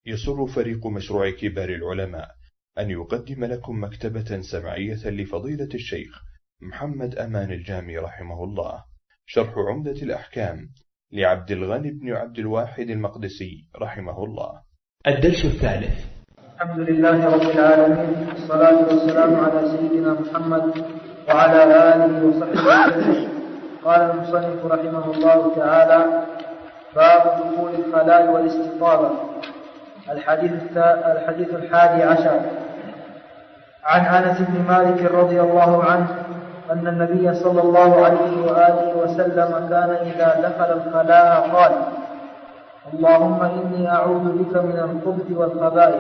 يسر فريق مشروع كبار العلماء أن يقدم لكم مكتبة سمعية لفضيلة الشيخ محمد أمان الجامي رحمه الله، شرح عمدة الأحكام لعبد الغني بن عبد الواحد المقدسي رحمه الله. الدرس الثالث. الحمد لله رب العالمين، والصلاة والسلام على سيدنا محمد وعلى آله وصحبه وسلم. قال المصنف رحمه الله تعالى: باب دخول الخلاء والاستطابة. الحديث 11 عن أنس بن مالك رضي الله عنه أن النبي صلى الله عليه وآله وسلم كان إذا دخل الخلاء قال: اللهم إني أعوذ بك من الخبث والخبائث.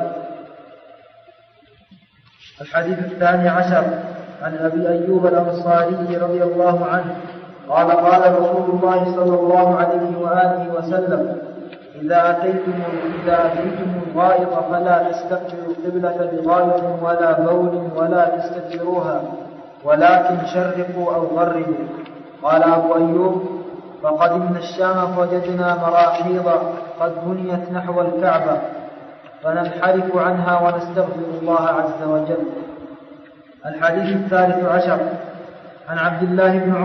الحديث 12 عن أبي أيوب الأنصاري رضي الله عنه قال: قال رسول الله صلى الله عليه وآله وسلم: إذا أتيتم الغائط فلا تستقبلوا القبلة بغائط ولا بول ولا تستدبروها، ولكن شرقوا أو غربوا. قال أبو أيوب: فقدمنا الشام فوجدنا مراحيض قد بنيت نحو الكعبة، فننحرف عنها ونستغفر الله عز وجل. الحديث 13 عن عبد الله بن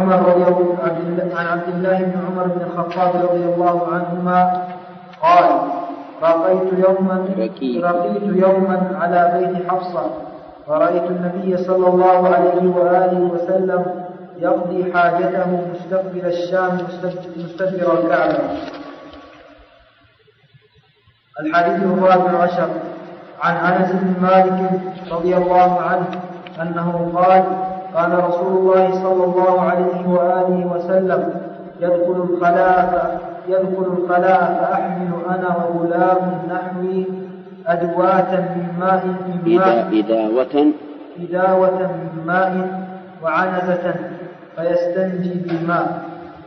عمر بن الخطاب رضي الله عنهما قال: رقيت يوما على بيت حفصة، فرأيت النبي صلى الله عليه وآله وسلم يقضي حاجته مستقبل الشام مستدبر الكعبة. الحديث 14 عن أنس بن مالك رضي الله عنه أنه قال: قال رسول الله صلى الله عليه وآله وسلم: يدخل الخلاء فأحمل أنا وغلام نحوي أدواة من ماء وعنزة فيستنجي بالماء.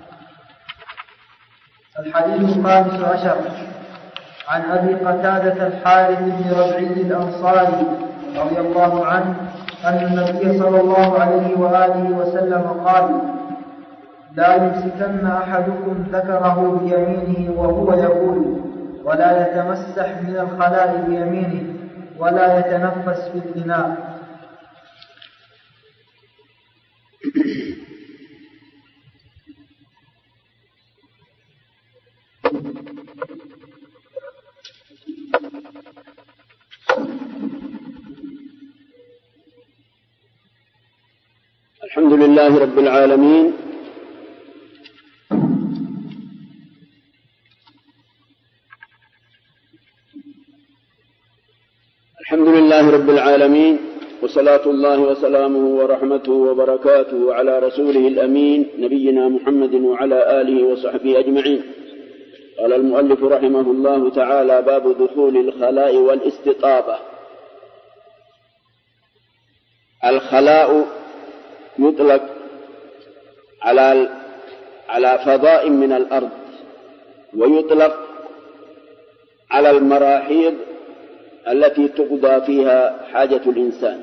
الحديث 15 عن أبي قتادة الحارث بن ربعي الأنصاري رضي الله عنه أن النبي صلى الله عليه وآله وسلم قال: لا يمسكن أحدكم ذكره بيمينه وهو يقول، ولا يتمسح من الخلاء بيمينه، ولا يتنفس في الإناء. الحمد لله رب العالمين، الحمد لله رب العالمين، وصلاة الله وسلامه ورحمته وبركاته على رسوله الأمين نبينا محمد وعلى آله وصحبه أجمعين. قال المؤلف رحمه الله تعالى: باب دخول الخلاء والاستطابة. الخلاء يطلق على فضاء من الأرض، ويطلق على المراحيض التي تقضى فيها حاجة الإنسان.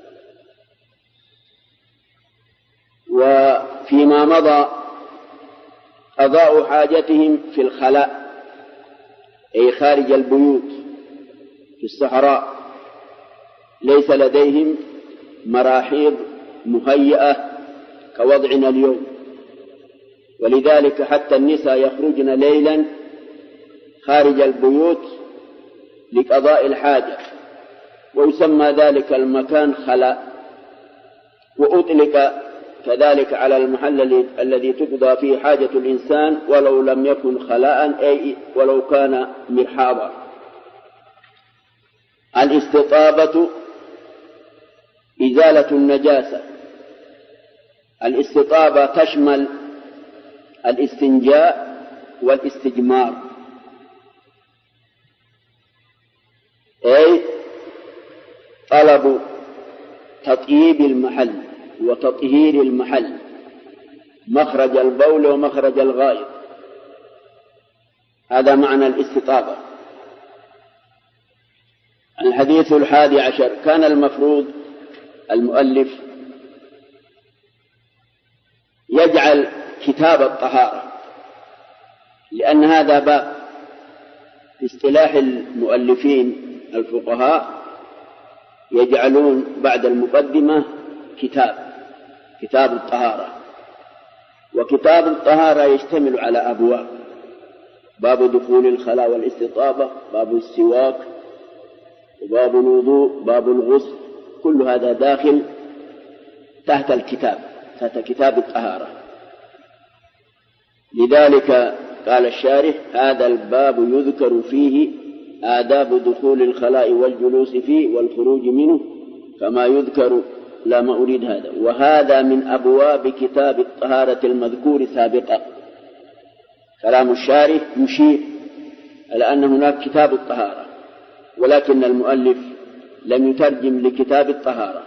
وفيما مضى قضاء حاجتهم في الخلاء، أي خارج البيوت في الصحراء، ليس لديهم مراحيض مهيئة كوضعنا اليوم، ولذلك حتى النساء يخرجن ليلا خارج البيوت لقضاء الحاجة، ويسمى ذلك المكان خلاء. وأطلق كذلك على المحل الذي تقضى فيه حاجة الإنسان ولو لم يكن خلاء، أي ولو كان مرحاضا. الاستطابة إزالة النجاسة. الاستطابة تشمل الاستنجاء والاستجمار، أي طلب تطييب المحل وتطهير المحل، مخرج البول ومخرج الغائط، هذا معنى الاستطابة. الحديث 11 كان المفروض المؤلف يجعل كتاب الطهارة، لأن هذا باب باصطلاح المؤلفين الفقهاء يجعلون بعد المقدمة كتاب الطهارة. وكتاب الطهارة يشتمل على أبواب: باب دخول الخلاء والاستطابة، باب السواك، وباب الوضوء، باب الغسل، كل هذا داخل تحت كتاب الطهارة. لذلك قال الشارح: هذا الباب يذكر فيه آداب دخول الخلاء والجلوس فيه والخروج منه كما يذكر. لا، ما أريد هذا. وهذا من أبواب كتاب الطهارة المذكور سابقا. كلام الشارح يشير على أن هناك كتاب الطهارة، ولكن المؤلف لم يترجم لكتاب الطهارة،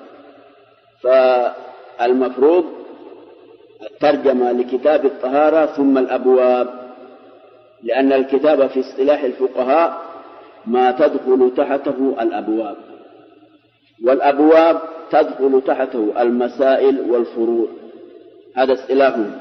فالمفروض الترجمة لكتاب الطهارة ثم الأبواب، لأن الكتاب في اصطلاح الفقهاء ما تدخل تحته الأبواب، والأبواب تدخل تحته المسائل والفروع. هذا اصطلاحهم.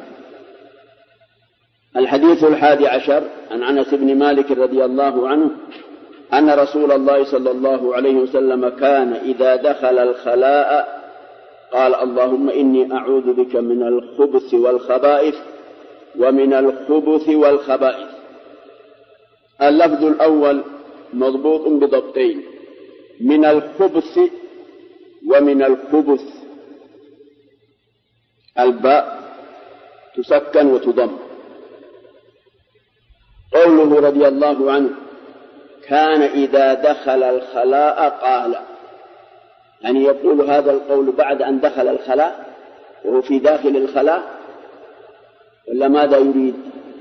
الحديث 11 عن أنس بن مالك رضي الله عنه أن رسول الله صلى الله عليه وسلم كان إذا دخل الخلاء قال: اللهم إني أعوذ بك من الخبث والخبائث ومن الخبث والخبائث. اللفظ الأول مضبوط بضبطين: من الخبث ومن الخبث. الباء تسكن وتضم. قوله رضي الله عنه كان إذا دخل الخلاء قال، يعني يقول هذا القول بعد أن دخل الخلاء وهو في داخل الخلاء، ولا ماذا يريد؟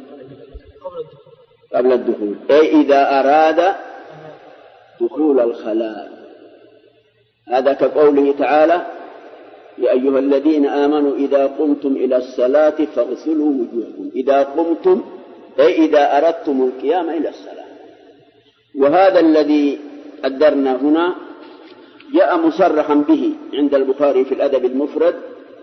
قبل الدخول، أي إذا أراد دخول الخلاء. هذا كقوله تعالى: يا أيها الذين آمنوا إذا قمتم إلى الصلاة فاغسلوا وجوهكم. إذا قمتم أي إذا أردتم القيام إلى الصلاة. وهذا الذي قدرنا هنا جاء مصرحا به عند البخاري في الأدب المفرد،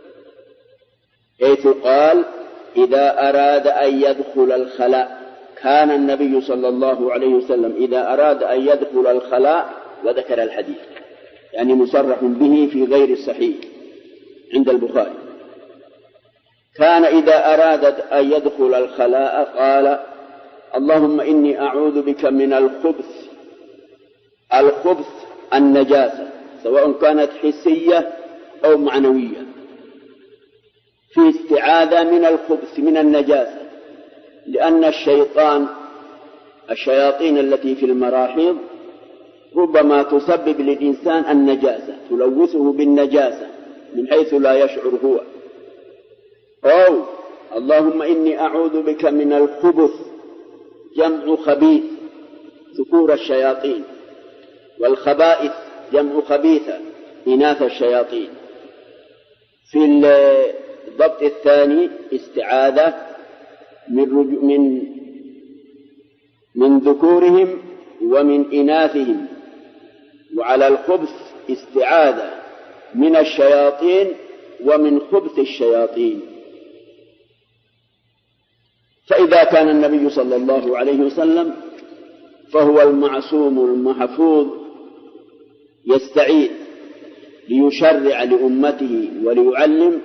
حيث قال: إذا أراد أن يدخل الخلاء. كان النبي صلى الله عليه وسلم إذا أراد أن يدخل الخلاء، وذكر الحديث، يعني مصرح به في غير الصحيح عند البخاري. كان إذا أراد أن يدخل الخلاء قال: اللهم إني أعوذ بك من الخبث. الخبث النجاسة، سواء كانت حسية أو معنوية. في استعاذة من الخبث من النجاسة، لأن الشياطين التي في المراحيض ربما تسبب للإنسان النجاسة، تلوثه بالنجاسة من حيث لا يشعر هو. أو اللهم إني أعوذ بك من الخبث، جمع خبيث، ذكور الشياطين، والخبائث جمع خبيثة، إناث الشياطين. في الضبط الثاني استعاذة من ذكورهم ومن إناثهم. وعلى الخبث استعاذة من الشياطين ومن خبث الشياطين. فإذا كان النبي صلى الله عليه وسلم فهو المعصوم المحفوظ يستعيذ ليشرع لأمته وليعلم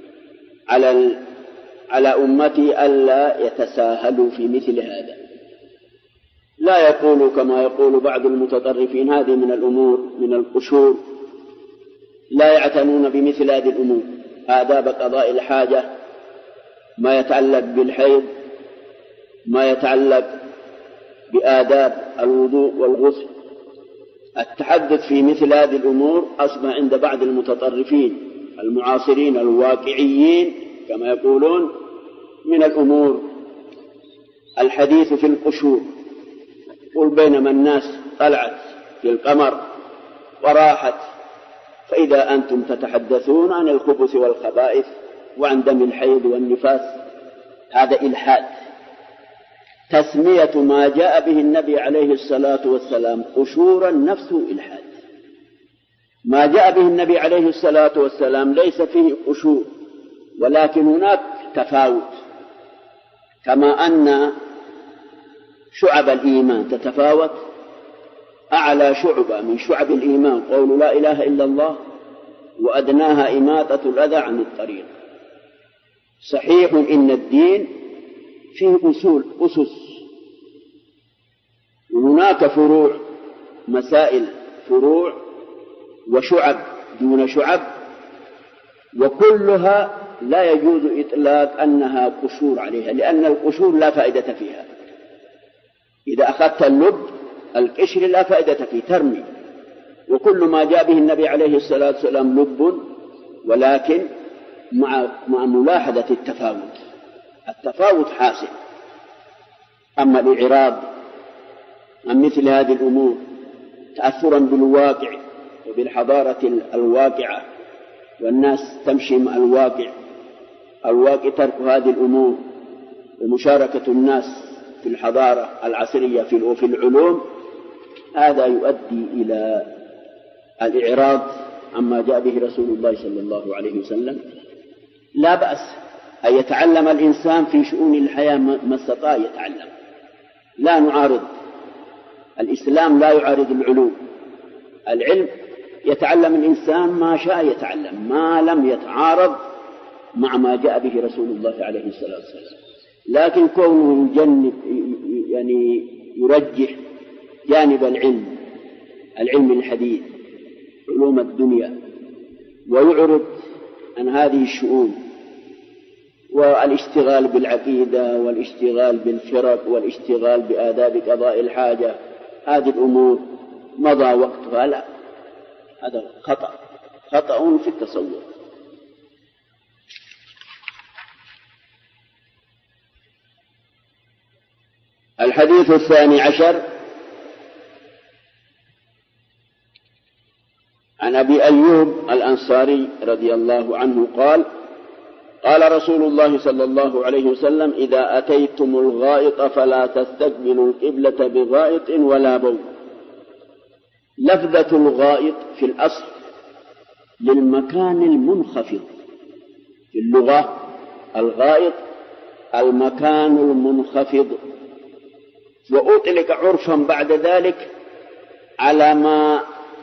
على أمته ألا يتساهلوا في مثل هذا. لا يقول كما يقول بعض المتطرفين هذه من الأمور من القشور، لا يعتنون بمثل هذه الأمور، آداب قضاء الحاجة، ما يتعلق بالحيض، ما يتعلق بآداب الوضوء والغسل. التحدث في مثل هذه الأمور أصبح عند بعض المتطرفين المعاصرين الواقعيين كما يقولون من الأمور الحديث في القشور. قل بينما الناس طلعت في القمر وراحت، فإذا أنتم تتحدثون عن الخبث والخبائث وعن دم الحيض والنفاس، هذا إلحاد. تسمية ما جاء به النبي عليه الصلاة والسلام قشورا نفسه إلحاد. ما جاء به النبي عليه الصلاة والسلام ليس فيه قشور، ولكن هناك تفاوت. كما أن شعب الإيمان تتفاوت. أعلى شعبة من شعب الإيمان قول لا إله إلا الله، وأدناها إماطة الأذى عن الطريق. صحيح إن الدين فيه أسس، وهناك فروع، مسائل فروع وشعب دون شعب، وكلها لا يجوز إطلاق أنها قشور عليها، لأن القشور لا فائدة فيها. إذا أخذت اللب القشر لا فائدة فيه، ترمي. وكل ما جاء به النبي عليه الصلاة والسلام لب، ولكن مع ملاحظة التفاوت حاصل. أما الإعراض عن مثل هذه الأمور تأثرا بالواقع وبالحضارة الواقعة، والناس تمشي مع الواقع ترك هذه الأمور، ومشاركة الناس في الحضارة العصرية في العلوم، هذا يؤدي إلى الإعراض عما جاء به رسول الله صلى الله عليه وسلم. لا بأس أن يتعلم الإنسان في شؤون الحياة ما استطاع يتعلم، لا نعارض. الإسلام لا يعارض العلوم. العلم يتعلم الإنسان ما شاء يتعلم، ما لم يتعارض مع ما جاء به رسول الله عليه الصلاة والسلام. لكن كونه يرجح جانب العلم الحديث، علوم الدنيا، ويعرض عن هذه الشؤون، والاشتغال بالعقيدة والاشتغال بالفرق والاشتغال بآداب قضاء الحاجة، هذه الأمور مضى وقتها. لا، هذا خطأ في التصور. الحديث 12 عن أبي أيوب الأنصاري رضي الله عنه قال: قال رسول الله صلى الله عليه وسلم: إذا أتيتم الغائط فلا تستقبلوا القبلة بغائط ولا بول. لفظة الغائط في الأصل للمكان المنخفض، في اللغة الغائط المكان المنخفض، وأطلق عرفا بعد ذلك على ما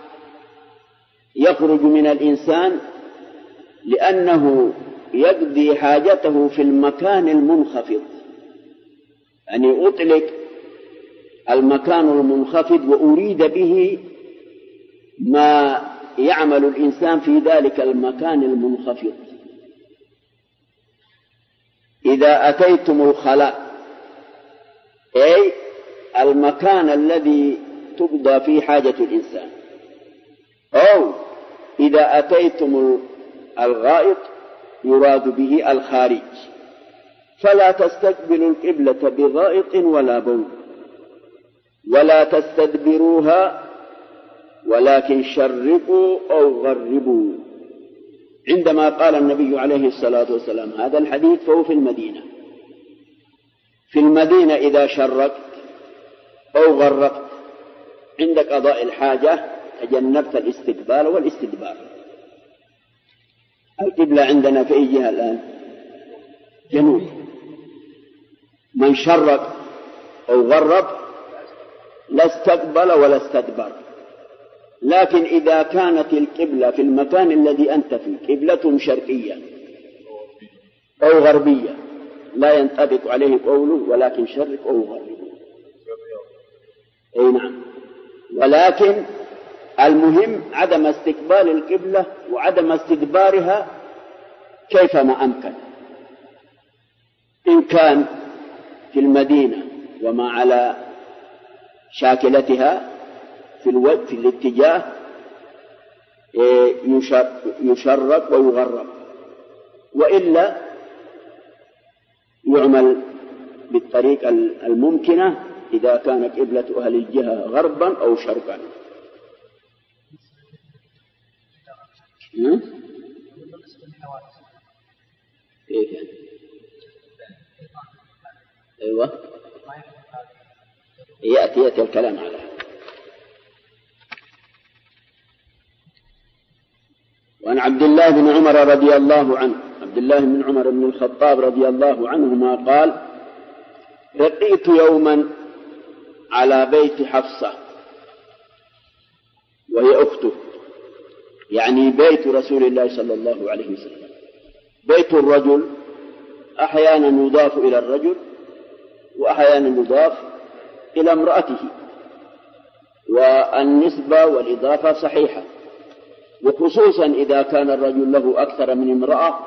يخرج من الإنسان لأنه يقضي حاجته في المكان المنخفض. يعني أطلق المكان المنخفض وأريد به ما يعمل الإنسان في ذلك المكان المنخفض. إذا أتيتم الخلاء، أي المكان الذي تقضى فيه حاجة الإنسان، أو إذا أتيتم الغائط يراد به الخارج، فلا تستقبلوا القبلة بغائط ولا بول، ولا تستدبروها، ولكن شرقوا أو غربوا. عندما قال النبي عليه الصلاة والسلام هذا الحديث فهو في المدينة. في المدينة إذا شرقت أو غربت عند قضاء الحاجة تجنبت الاستقبال والاستدبار. القبلة عندنا في أي جهة الآن؟ جنوب. من شرق أو غرب لا استقبل ولا استدبر. لكن إذا كانت القبلة في المكان الذي أنت فيه قبلة شرقية أو غربية لا ينطبق عليه قوله ولكن شرق أو غرب. أي نعم. ولكن المهم عدم استقبال القبلة وعدم استدبارها كيفما أمكن. إن كان في المدينة وما على شاكلتها في الاتجاه يشرق ويغرب، وإلا يعمل بالطريقة الممكنة إذا كانت قبلة أهل الجهة غربا أو شرقا. إيه كان؟ أيوة، يأتي الكلام على هذا. وعن عبد الله بن عمر رضي الله عنه، عبد الله بن عمر بن الخطاب رضي الله عنهما قال: لقيت يوما على بيت حفصة وهي أخته، يعني بيت رسول الله صلى الله عليه وسلم. بيت الرجل أحيانا يضاف إلى الرجل وأحيانا يضاف إلى امرأته، والنسبة والإضافة صحيحة، وخصوصا إذا كان الرجل له أكثر من امرأة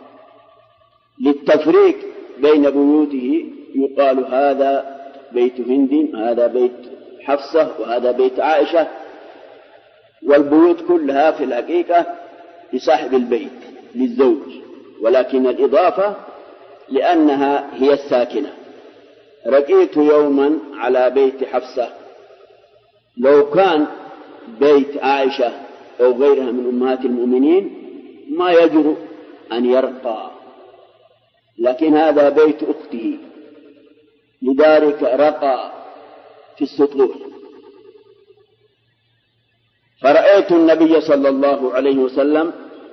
للتفريق بين بيوته يقال هذا بيت هند، هذا بيت حفصة، وهذا بيت عائشة، والبيوت كلها في الحقيقة لصاحب البيت للزوج، ولكن الإضافة لأنها هي الساكنة. رقيت يوما على بيت حفصة، لو كان بيت عائشة أو غيرها من أمهات المؤمنين ما يجرؤ أن يرقى، لكن هذا بيت أخته لذلك رقى في السطوح. فرأيت النبي صلى الله عليه وسلم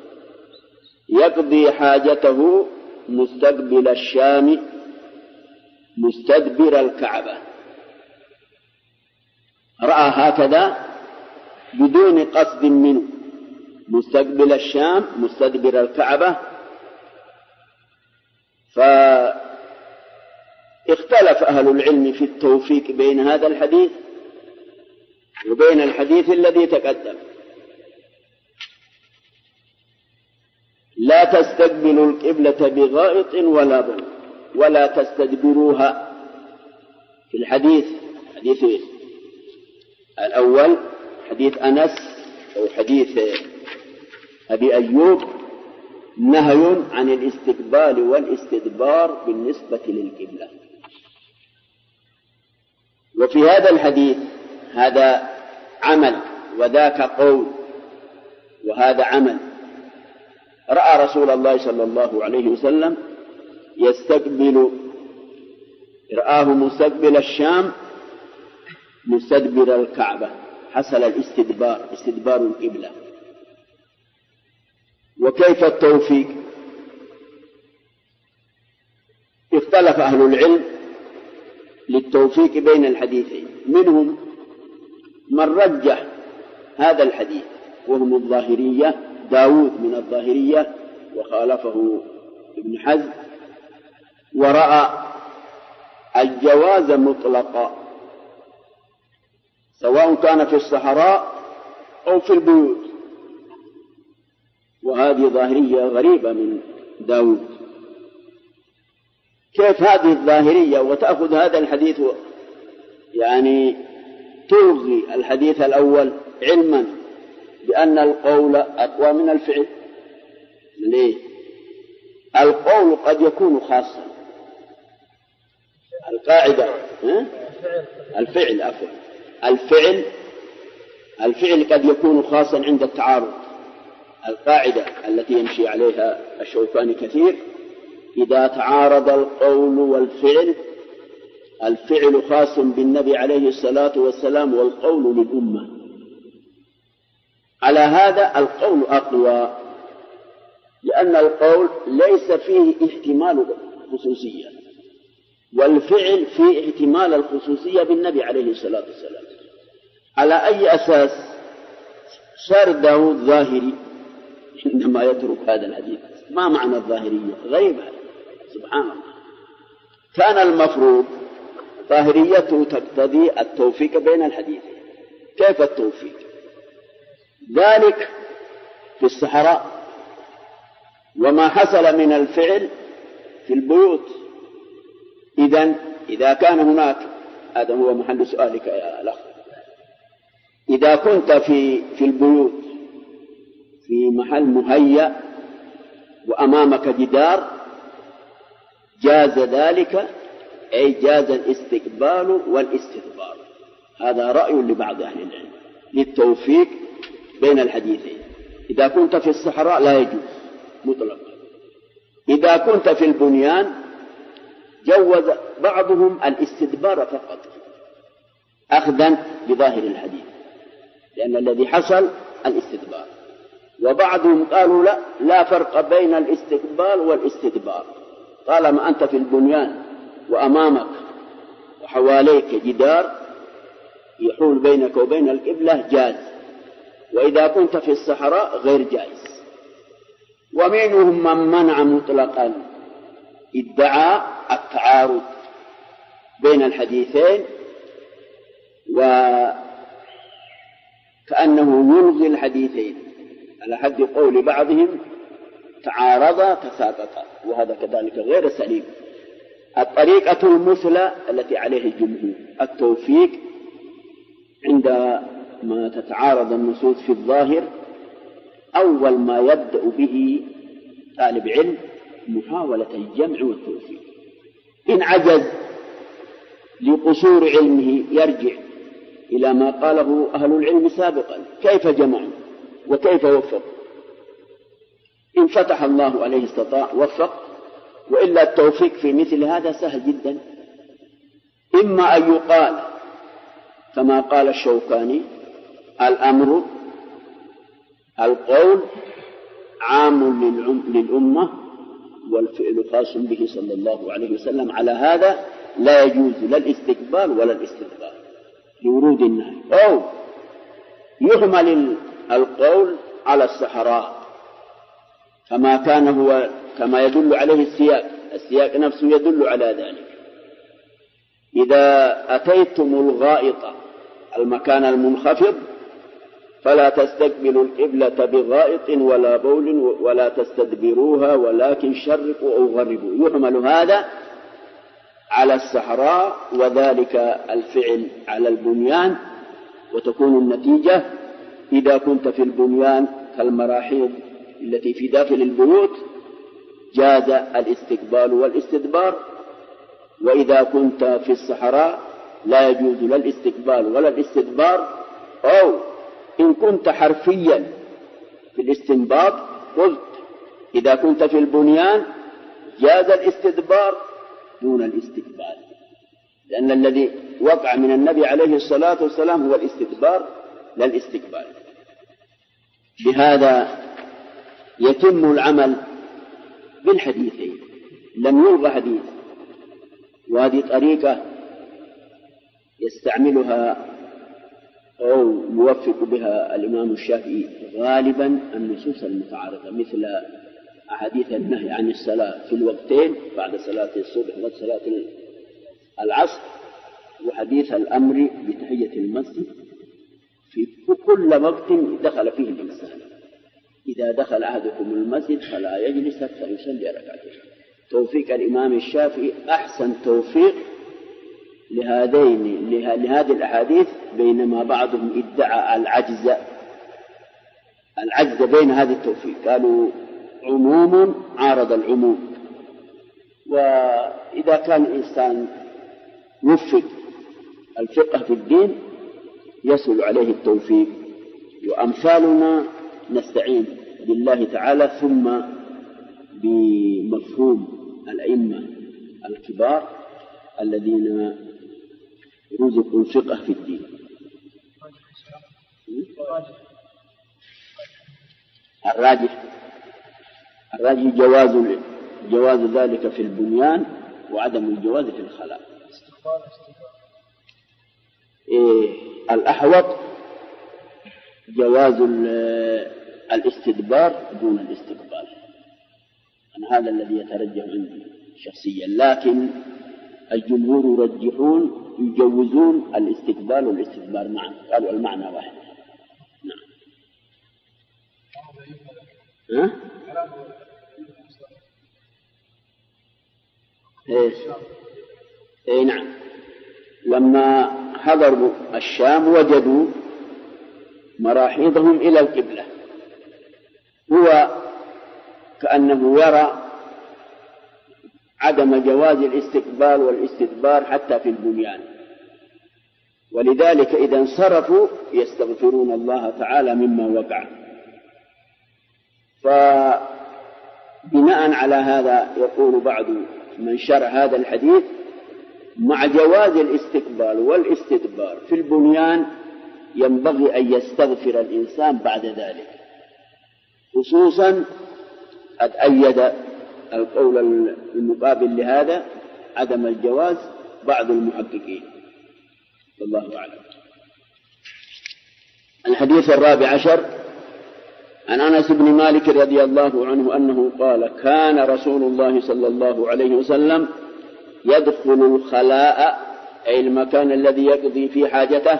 يقضي حاجته مستقبل الشام مستدبر الكعبة، رأى هكذا بدون قصد منه، مستقبل الشام مستدبر الكعبة. فاختلف أهل العلم في التوفيق بين هذا الحديث وبين الحديث الذي تقدم. لا تستقبلوا القبلة بغائط ولا بول ولا تستدبروها. في الحديث الأول حديث أنس أو حديث أبي أيوب نهي عن الاستقبال والاستدبار بالنسبة للقبلة. وفي هذا الحديث هذا عمل وذاك قول وهذا عمل. رأى رسول الله صلى الله عليه وسلم رآه مستقبل الشام مستدبر الكعبة، حصل استدبار القبلة. وكيف التوفيق؟ اختلف أهل العلم للتوفيق بين الحديثين، منهم من رجح هذا الحديث وهم الظاهرية، داود من الظاهرية وخالفه ابن حزم، ورأى الجواز مطلقا سواء كان في الصحراء أو في البيوت، وهذه ظاهرية غريبة من داود. كيف هذه الظاهرية وتأخذ هذا الحديث يعني تلغي الحديث الأول علما بأن القول أقوى من الفعل؟ ليه؟ القول قد يكون خاصا، القاعدة الفعل قد يكون خاصا عند التعارض. القاعدة التي يمشي عليها الشوكاني كثير: إذا تعارض القول والفعل، الفعل خاص بالنبي عليه الصلاة والسلام والقول للأمة. على هذا القول أقوى، لأن القول ليس فيه احتمال خصوصية، والفعل فيه احتمال الخصوصية بالنبي عليه الصلاة والسلام. على أي أساس صار داود ظاهري عندما يترك هذا الحديث؟ ما معنى الظاهرية؟ غريبة سبحان الله. كان المفروض ظاهريته تقتضي التوفيق بين الحديثين. كيف التوفيق؟ ذلك في الصحراء، وما حصل من الفعل في البيوت. إذا كان هناك، هذا هو محل سؤالك يا الأخ، إذا كنت في البيوت في محل مهيأ وأمامك جدار جاز ذلك، أي جاز الاستقبال والاستدبار. هذا رأي لبعض أهل العلم للتوفيق بين الحديثين. إذا كنت في الصحراء لا يجوز مطلقا. إذا كنت في البنيان جوز بعضهم الاستدبار فقط أخذا بظاهر الحديث، لأن الذي حصل الاستدبار. وبعضهم قالوا لا فرق بين الاستقبال والاستدبار، طالما أنت في البنيان وأمامك وحواليك جدار يحول بينك وبين القبلة جاز، وإذا كنت في الصحراء غير جائز. ومنهم من منع مطلقا، ادعى التعارض بين الحديثين وكأنه يلغي الحديثين، على حد قول بعضهم تعارضا تساقطا، وهذا كذلك غير سليم. الطريقة المثلى التي عليه الجمهور التوفيق عندما تتعارض النصوص في الظاهر، أول ما يبدأ به طالب علم محاولة الجمع والتوفيق. إن عجز لقصور علمه يرجع إلى ما قاله أهل العلم سابقا، كيف جمعوا وكيف وفقوا. إن فتح الله عليه استطاع وفق، وإلا التوفيق في مثل هذا سهل جدا. إما أن يقال كما قال الشوكاني: الأمر القول عام للأمة والفعل خاص به صلى الله عليه وسلم. على هذا لا يجوز لا الاستقبال ولا الاستدبار لورود النهي. أو يحمل القول على الصحراء كما يدل عليه السياق نفسه يدل على ذلك. إذا أتيتم الغائط المكان المنخفض فلا تستقبلوا القبلة بغائط ولا بول ولا تستدبروها ولكن شرقوا أو غربوا. يحمل هذا على الصحراء، وذلك الفعل على البنيان، وتكون النتيجة إذا كنت في البنيان كالمراحيض التي في داخل البيوت جاز الاستقبال والاستدبار، وإذا كنت في الصحراء لا يجوز لا الاستقبال ولا الاستدبار. أو إن كنت حرفيا في الاستنباط قلت إذا كنت في البنيان جاز الاستدبار دون الاستقبال، لأن الذي وقع من النبي عليه الصلاة والسلام هو الاستدبار لا الاستقبال. بهذا يتم العمل بالحديثين، لم يلغى حديث. وهذه طريقة يستعملها أو يوفق بها الإمام الشافعي غالبا النصوص المتعارضة، مثل أحاديث النهي عن الصلاة في الوقتين بعد صلاة الصبح وصلاة العصر، وحديث الأمر بتحية المسجد في كل وقت دخل فيه الإنسان. إذا دخل أحدكم المسجد فلا يجلس حتى يصلي ركعتين. توفيق الإمام الشافعي أحسن توفيق لهذه الأحاديث، بينما بعضهم ادعى العجز بين هذه التوفيق، قالوا عموم عارض العموم. وإذا كان الإنسان يوفق الفقه في الدين يسهل عليه التوفيق. وأمثالنا نستعين بالله تعالى ثم بمفهوم الأئمة الكبار الذين رزقوا الفقه في الدين. الراجح جواز ذلك في البنيان وعدم الجواز في الخلاء. الأحوط جواز الاستدبار دون الاستقبال. هذا الذي يترجح عندي شخصيا، لكن الجمهور يجوزون الاستقبال والاستدبار معا، قالوا المعنى واحد. نعم. نعم. لما حضروا الشام وجدوا مراحيضهم إلى القبلة، هو كأنه يرى عدم جواز الاستقبال والاستدبار حتى في البنيان، ولذلك إذا انصرفوا يستغفرون الله تعالى مما وقع. فبناء على هذا يقول بعض من شرح هذا الحديث مع جواز الاستقبال والاستدبار في البنيان ينبغي أن يستغفر الإنسان بعد ذلك، خصوصا قد أيد القول المقابل لهذا عدم الجواز بعض المحققين. والله أعلم. الحديث 14 عن أنس بن مالك رضي الله عنه أنه قال: كان رسول الله صلى الله عليه وسلم يدخل الخلاء، أي المكان الذي يقضي فيه حاجته،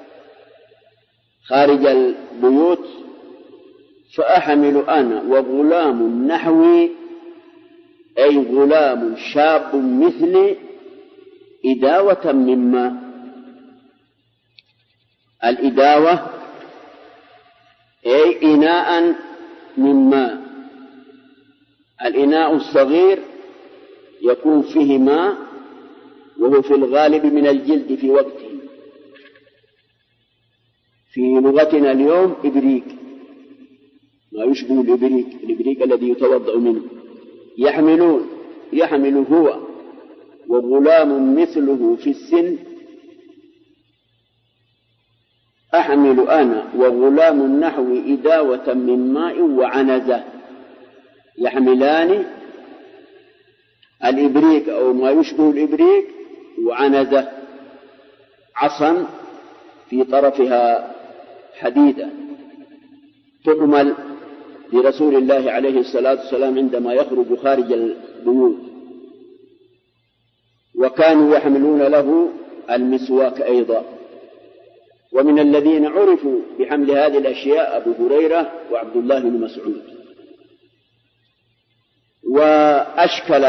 خارج البيوت، فأحمل أنا وغلام نحوي، أي غلام شاب مثلي، إداوة من ماء. الإداوة أي إناء من ماء. الإناء الصغير يكون فيه ماء، وهو في الغالب من الجلد في وقته. في لغتنا اليوم إبريق، ما يشبه الإبريق الذي يتوضأ منه. يحمل هو وغلام مثله في السن، أحمل أنا وغلام نحو إداوة من ماء وعنزة. يحملان الإبريق أو ما يشبه الإبريق وعنزة، عصا في طرفها حديدة تحمل لرسول الله عليه الصلاة والسلام عندما يخرج خارج البيوت. وكانوا يحملون له المسواك أيضا. ومن الذين عرفوا بحمل هذه الأشياء أبو هريرة وعبد الله بن مسعود. وأشكل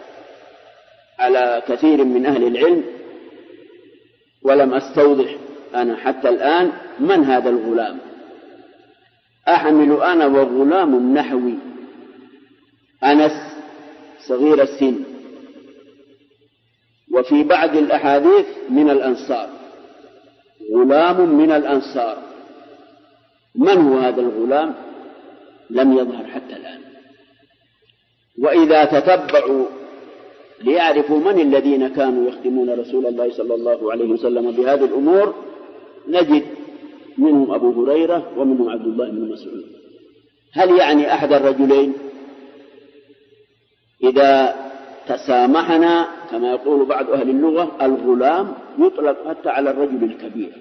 على كثير من أهل العلم، ولم أستوضح أنا حتى الآن من هذا الغلام. أحمل أنا وغلام نحوي، أنس صغير السن. وفي بعض الأحاديث من الأنصار، غلام من الأنصار. من هو هذا الغلام؟ لم يظهر حتى الآن. وإذا تتبعوا ليعرفوا من الذين كانوا يخدمون رسول الله صلى الله عليه وسلم بهذه الأمور، نجد منهم أبو هريرة ومنهم عبد الله بن مسعود. هل يعني أحد الرجلين؟ إذا تسامحنا كما يقول بعض أهل اللغة، الغلام يطلق حتى على الرجل الكبير،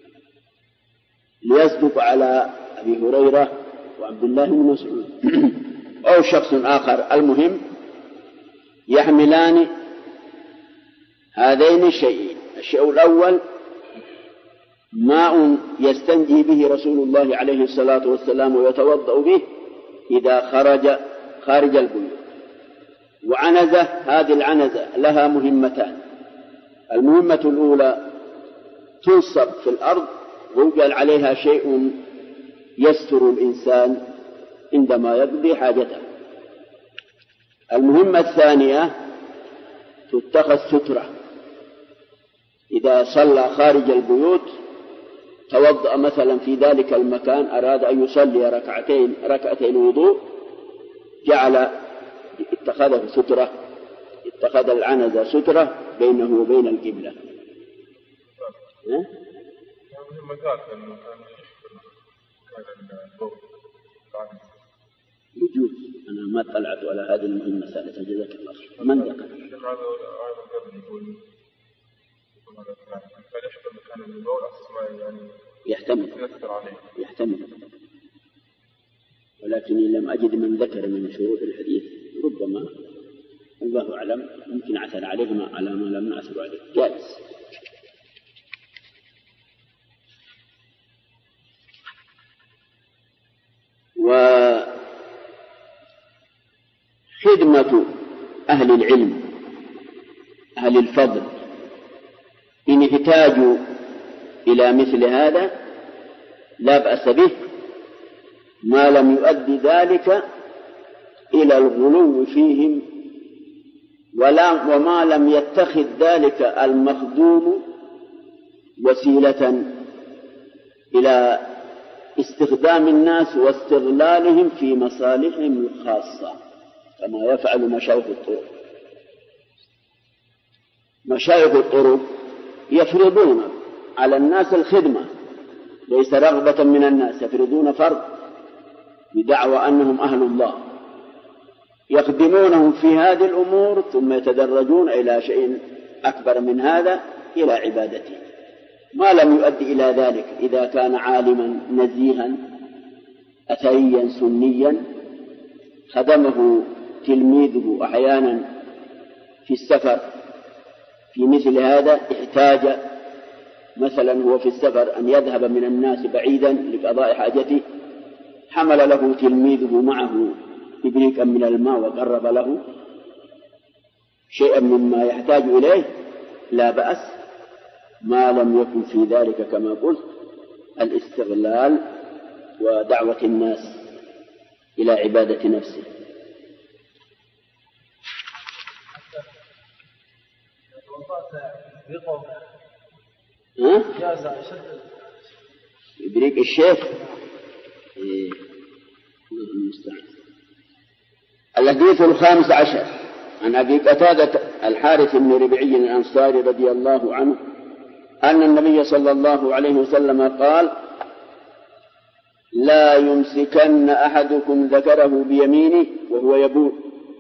ليصدق على أبي هريرة وعبد الله بن مسعود أو شخص آخر. المهم يحملان هذين الشيئين. الشيء الأول ماء يستنجي به رسول الله عليه الصلاة والسلام ويتوضأ به إذا خارج البيوت. وعنزة، هذه العنزة لها مهمتان. المهمة الأولى تنصب في الأرض ويجعل عليها شيء يستر الإنسان عندما يقضي حاجته. المهمة الثانية تتخذ سترة. إذا صلى خارج البيوت، توضأ مثلا في ذلك المكان، أراد أن يصلي ركعتين وضوء، اتخذه سترة، اتخذ العنزة سترة بينه وبين القبلة. يجوز. أنا ما طلعت على هذه المهمة ثالثة، جزاك الله خير. من ذكر؟ يحتمل، ولكني لم أجد من ذكر من شروط الحديث. ربما الله أعلم يمكن عثر عليهما على ما لم نعثر عليه، جائز. وخدمة أهل العلم أهل الفضل إن احتاجوا إلى مثل هذا لا بأس به، ما لم يؤدي ذلك إلى الغلو فيهم، وما لم يتخذ ذلك المخدوم وسيلة إلى استخدام الناس واستغلالهم في مصالحهم الخاصة، كما يفعل مشايخ الطرق. مشايخ الطرق يفرضون على الناس الخدمة، ليس رغبة من الناس، يفرضون فرض بدعوى أنهم أهل الله، يخدمونهم في هذه الأمور ثم يتدرجون إلى شيء أكبر من هذا، إلى عبادته. ما لم يؤدي إلى ذلك. إذا كان عالما نزيها أثريا سنيا خدمه تلميذه أحيانا في السفر في مثل هذا، احتاج مثلا هو في السفر أن يذهب من الناس بعيدا لقضاء حاجته، حمل له تلميذه معه إبريقا من الماء وقرب له شيئا مما يحتاج إليه، لا بأس ما لم يكن في ذلك كما قلت الاستغلال ودعوة الناس إلى عبادة نفسه. إبريق الشيخ الحديث 15 عن أبي قتادة الحارث بن ربعي الأنصاري رضي الله عنه أن النبي صلى الله عليه وسلم قال: لا يمسكن أحدكم ذكره بيمينه وهو يبول،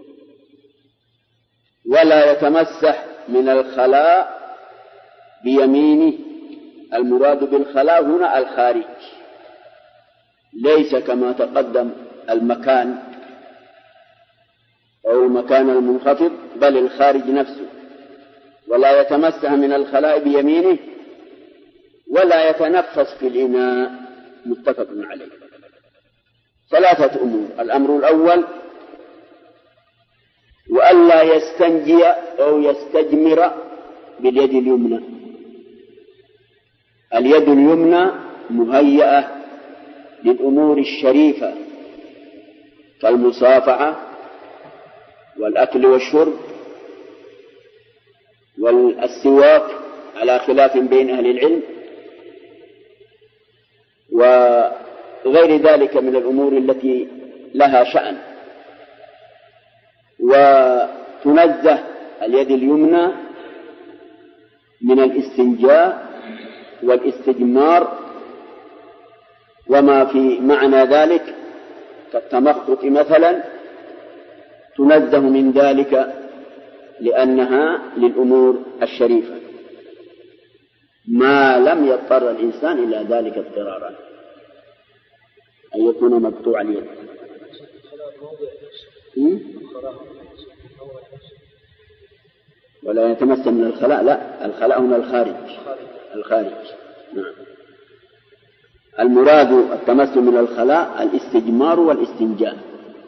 ولا يتمسح من الخلاء بيمينه. المراد بالخلاء هنا الخارج، ليس كما تقدم المكان أو المكان المنخفض، بل الخارج نفسه. ولا يتمسح من الخلاء بيمينه ولا يتنفس في الإناء. متفق عليه. 3 أمور: الأمر الأول وألا يستنجي أو يستجمر باليد اليمنى. اليد اليمنى مهيئة للأمور الشريفة كالمصافحة والأكل والشرب والسواك، على خلاف بين أهل العلم، وغير ذلك من الأمور التي لها شأن. وتنزه اليد اليمنى من الاستنجاء والاستجمار وما في معنى ذلك كالتمخط مثلا، تنزه من ذلك لأنها للأمور الشريفة ما لم يضطر الإنسان إلى ذلك اضطرارا، أن يكون مقطوع اليد. ولا يتمسك من الخلاء، لا، الخلاء هنا الخارج. نعم. المراد التمسك من الخلاء الاستجمار والاستنجاء.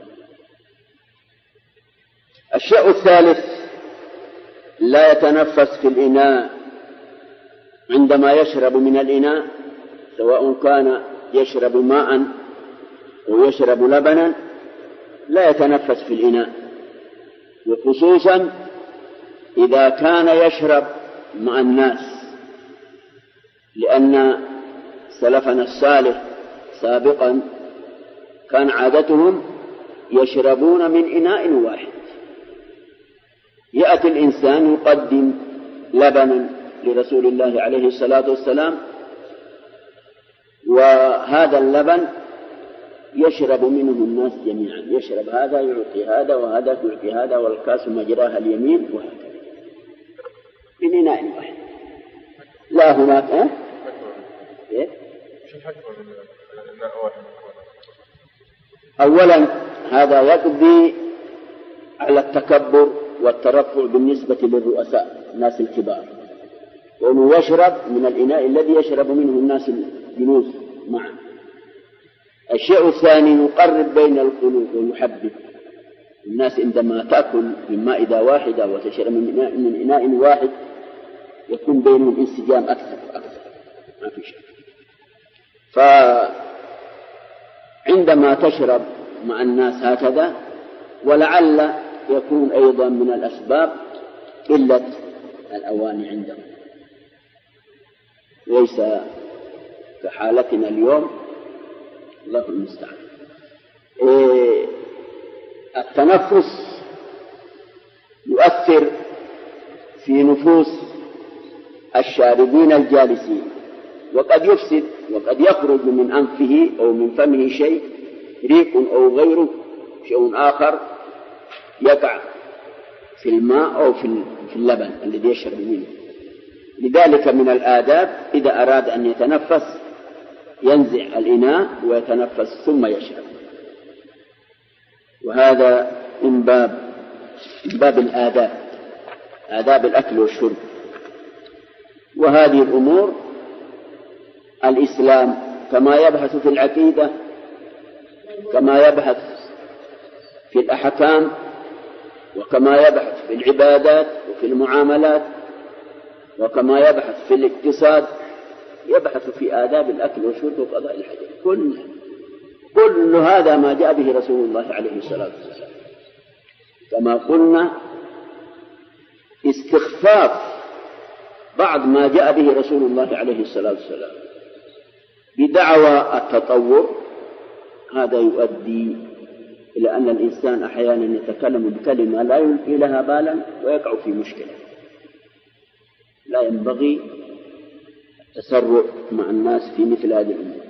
الشيء الثالث لا يتنفس في الإناء عندما يشرب من الإناء، سواء كان يشرب ماء أو يشرب لبنا، لا يتنفس في الإناء، وخصوصا إذا كان يشرب مع الناس، لأن سلفنا الصالح سابقا كان عادتهم يشربون من إناء واحد. يأتي الإنسان يقدم لبنا لرسول الله عليه الصلاة والسلام، وهذا اللبن يشرب منه الناس جميعا، يشرب هذا يعطي هذا وهذا يعطي هذا، والكاس مجراها اليمين، وهكذا من إناء واحد. لا هناك أولا هذا يقضي على التكبر والترفع بالنسبة للرؤساء الناس الكبار، وأنه يشرب من الإناء الذي يشرب منه الناس الجنوس معا. الشيء الثاني يقرب بين القلوب ويحبب الناس. عندما تأكل من مائدة واحدة وتشرب من إناء واحد يكون بينهم انسجام أكثر ما في شيء. فعندما تشرب مع الناس هكذا، ولعل يكون أيضا من الأسباب قلة الأواني عندهم، ليس كحالتنا اليوم، الله المستعان. التنفس يؤثر في نفوس الشاربين الجالسين، وقد يفسد، وقد يخرج من أنفه أو من فمه شيء، ريق أو غيره، شيء آخر يقع في الماء أو في اللبن الذي يشرب منه، لذلك من الآداب إذا أراد أن يتنفس ينزع الإناء ويتنفس ثم يشرب، وهذا من باب الآداب، آداب الأكل والشرب. وهذه الأمور الإسلام كما يبحث في العقيدة، كما يبحث في الأحكام، وكما يبحث في العبادات وفي المعاملات، وكما يبحث في الاقتصاد، يبحث في آداب الأكل والشرب وقضاء الحاجة. كل هذا ما جاء به رسول الله عليه الصلاة والسلام. كما قلنا استخفاف بعض ما جاء به رسول الله عليه الصلاة والسلام بدعوى التطور، هذا يؤدي إلى أن الإنسان أحيانا يتكلم بكلمة لا يلقي لها بالا ويقع في مشكلة. لا ينبغي التسرع مع الناس في مثل هذه الأمور.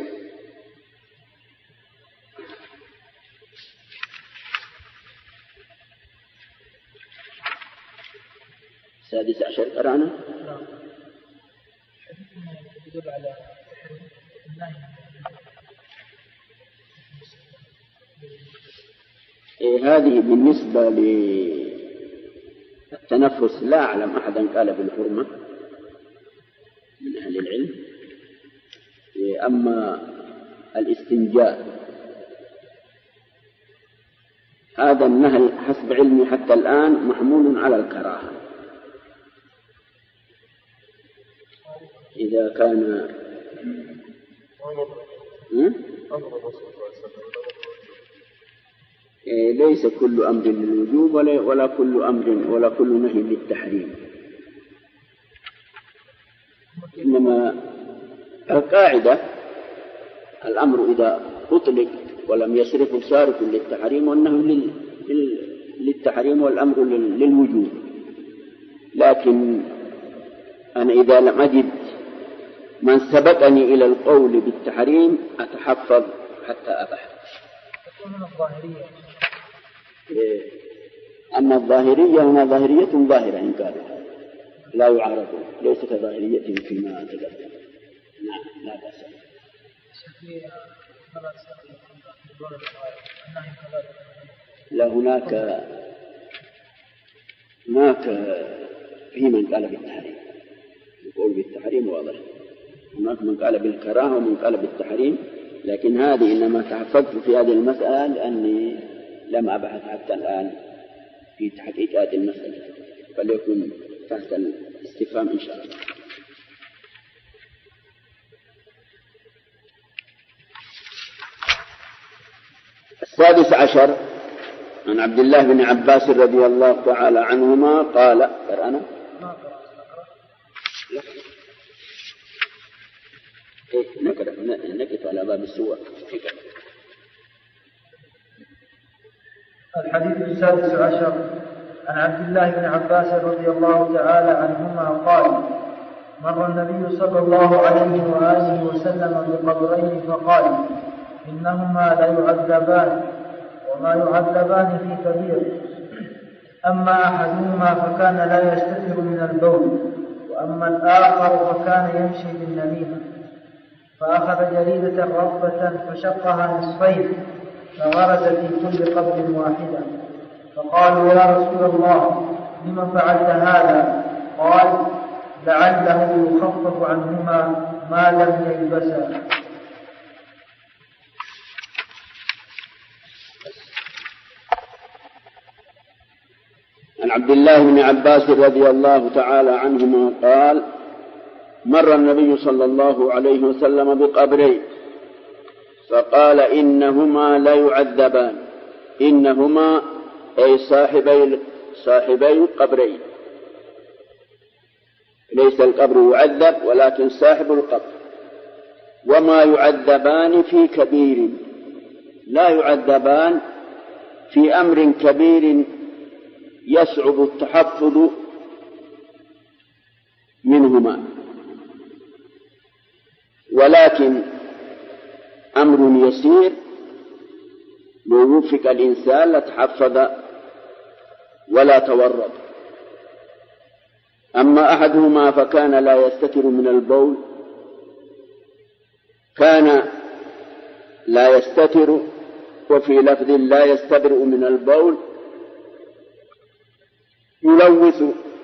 السادس عشر قرأنا. هذه بالنسبة للتنفس لا أعلم أحدا قال بالحرمة من أهل العلم. أما الاستنجاء هذا النهي حسب علمي حتى الآن محمول على الكراهة، إذا كان ليس كل أمر للوجوب ولا كل نهي للتحريم، إنما القاعدة الأمر إذا أطلق ولم يصرف صارف للتحريم، والنهي للتحريم والأمر للوجوب. لكن أنا إذا لم أجد من سبقني إلى القول بالتحريم أتحفظ حتى أبحث. أما الظاهرية هنا ظاهرية ظاهرة إن كانت لا يعارض، ليس كظاهرية فيما تقدم. نعم لا بأس. لا هناك في من قال بالتحريم، يقول بالتحريم واضح. هناك من قال بالكراهة ومن قال بالتحريم، لكن هذه إنما تحفظت في هذه المسألة لأني لم أبحث حتى الآن في تحقيق هذه المسألة، فليكن تحت الاستفهام إن شاء الله. السادس عشر عن عبد الله بن عباس رضي الله تعالى عنهما قال قرأنا نكت على باب السور. الحديث السادس عشر عن عبد الله بن عباس رضي الله تعالى عنهما قال: مر النبي صلى الله عليه وآله وسلم بقبرين فقال: إنهما لا يعذبان وما يعذبان في كبير، أما أحدهما فكان لا يستتر من البول، وأما الآخر فكان يمشي بالنميمة. فأخذ جريدة رطبة فشقها نصفين فغرز في كل قبر واحدة، فقالوا: يا رسول الله لم فعلت هذا؟ قال: لعله يخفف عنهما ما لم يلبسا. عن عبد الله بن عباس رضي الله تعالى عنهما قال: مر النبي صلى الله عليه وسلم بقبرين فقال: إنهما لا يعذبان. إنهما أي صاحبي القبرين، ليس القبر يعذب ولكن صاحب القبر. وما يعذبان في كبير، لا يعذبان في أمر كبير يصعب التحفظ منهما، ولكن أمر يسير لو وفق الإنسان لتحفظ ولا تورط. أما أحدهما فكان لا يستتر من البول، كان لا يستتر، وفي لفظ لا يستبرئ من البول، يلوث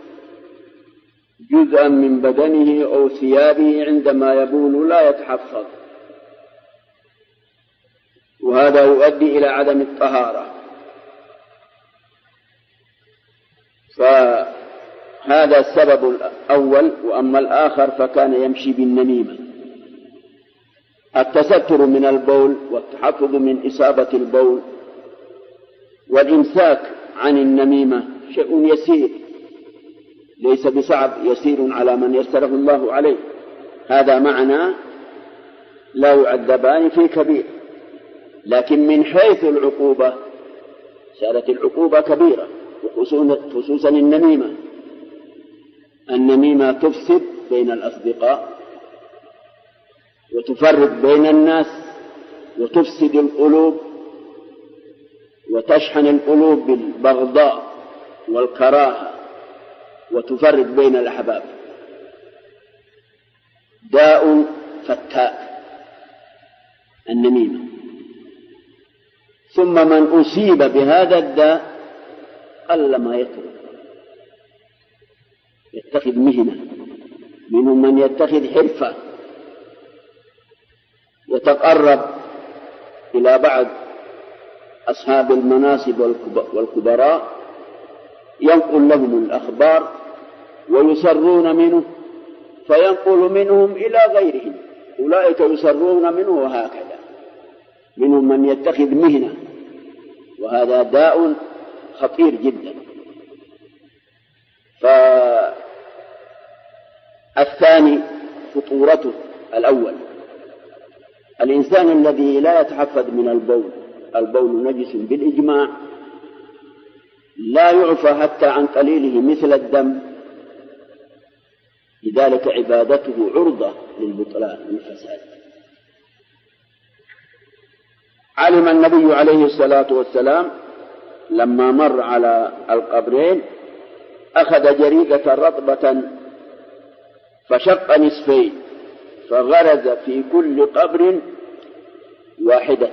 جزءا من بدنه أو ثيابه عندما يبول لا يتحفظ، وهذا يؤدي إلى عدم الطهارة. فهذا السبب الأول. وأما الآخر فكان يمشي بالنميمة. التستر من البول والتحفظ من إصابة البول والإمساك عن النميمة شيء يسير، ليس بصعب، يسير على من يسره الله عليه. هذا معنى لا يعذبان في كبير. لكن من حيث العقوبة صارت العقوبة كبيرة، خصوصا النميمة تفسد بين الأصدقاء وتفرق بين الناس وتفسد القلوب وتشحن القلوب بالبغضاء والكراهة وتفرق بين الأحباب. داء فتاء النميمة. ثم من أصيب بهذا الداء قل ما يتخذ مهنة، منهم من يتخذ حرفة، يتقرب إلى بعض أصحاب المناصب والكبراء، ينقل لهم الأخبار ويسرون منه، فينقل منهم إلى غيرهم، أولئك يسرون منه، وهكذا. منهم من يتخذ مهنة، وهذا داء خطير جدا. فالثاني خطورته الأول، الإنسان الذي لا يتحفظ من البول نجس بالإجماع، لا يعفى حتى عن قليله مثل الدم، لذلك عبادته عرضة للبطلان والفساد. علم النبي عليه الصلاة والسلام لما مر على القبرين أخذ جريدة رطبة فشق نصفين فغرز في كل قبر واحدة،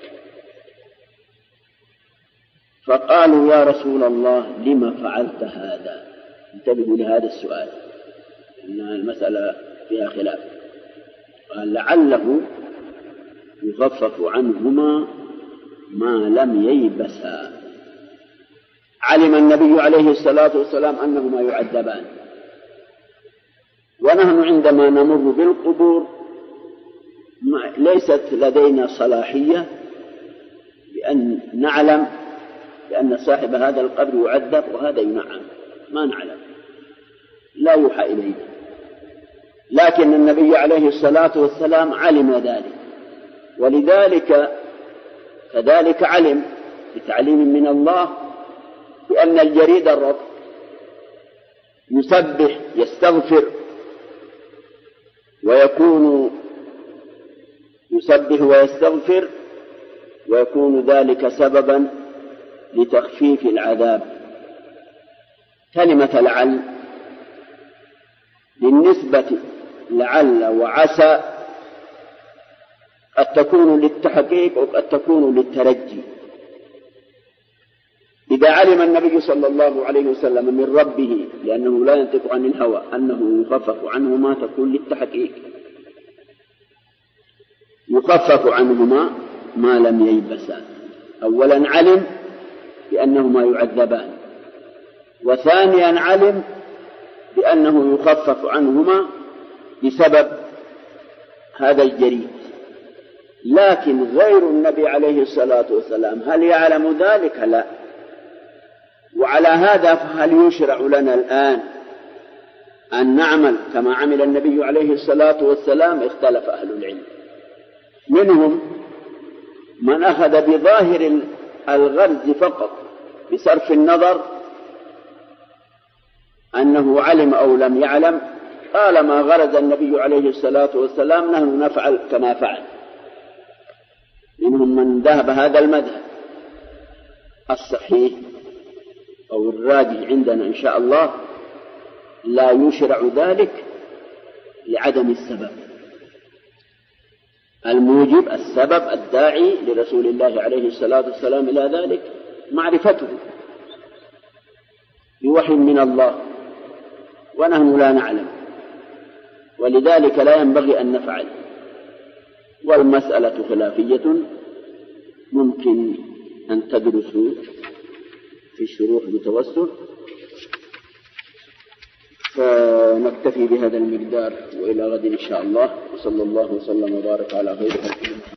فقالوا يا رسول الله لما فعلت هذا؟ انتبهوا لهذا السؤال، إن المسألة فيها خلاف. قال لعله يخفف عنهما ما لم ييبسا. علم النبي عليه الصلاة والسلام أنهما يعذبان، ونحن عندما نمر بالقبور ليست لدينا صلاحية بأن نعلم بأن صاحب هذا القبر يعذب وهذا ينعم، ما نعلم، لا يوحى إلينا. لكن النبي عليه الصلاة والسلام علم ذلك، ولذلك كذلك علم بتعليم من الله بأن الجريد الرطب يسبح يستغفر يسبح ويستغفر، ويكون ذلك سببا لتخفيف العذاب. كلمة لعل بالنسبة لعل وعسى قد تكون للتحقيق وقد تكون للترجي. إذا علم النبي صلى الله عليه وسلم من ربه، لأنه لا ينطق عن الهوى، أنه يخفف عنهما تكون للتحقيق، يخفف عنهما ما لم ييبسا. أولا علم بأنهما يعذبان، وثانيا علم بأنه يخفف عنهما بسبب هذا الجريد. لكن غير النبي عليه الصلاة والسلام هل يعلم ذلك؟ لا. وعلى هذا فهل يشرع لنا الآن أن نعمل كما عمل النبي عليه الصلاة والسلام؟ اختلف أهل العلم، منهم من أخذ بظاهر الغرز فقط بصرف النظر أنه علم أو لم يعلم، قال ما غرز النبي عليه الصلاة والسلام نحن نفعل كما فعل. منهم من ذهب هذا المذهب. الصحيح أو الراجح عندنا إن شاء الله لا يشرع ذلك لعدم السبب. الموجب السبب الداعي لرسول الله عليه الصلاة والسلام إلى ذلك معرفته بوحي من الله ونحن لا نعلم، ولذلك لا ينبغي أن نفعل. والمسألة خلافية ممكن أن تدرسوا في الشروح بتوسع. فنكتفي بهذا المقدار وإلى غد إن شاء الله، وصلى الله وسلم وبارك على خير خلق الله.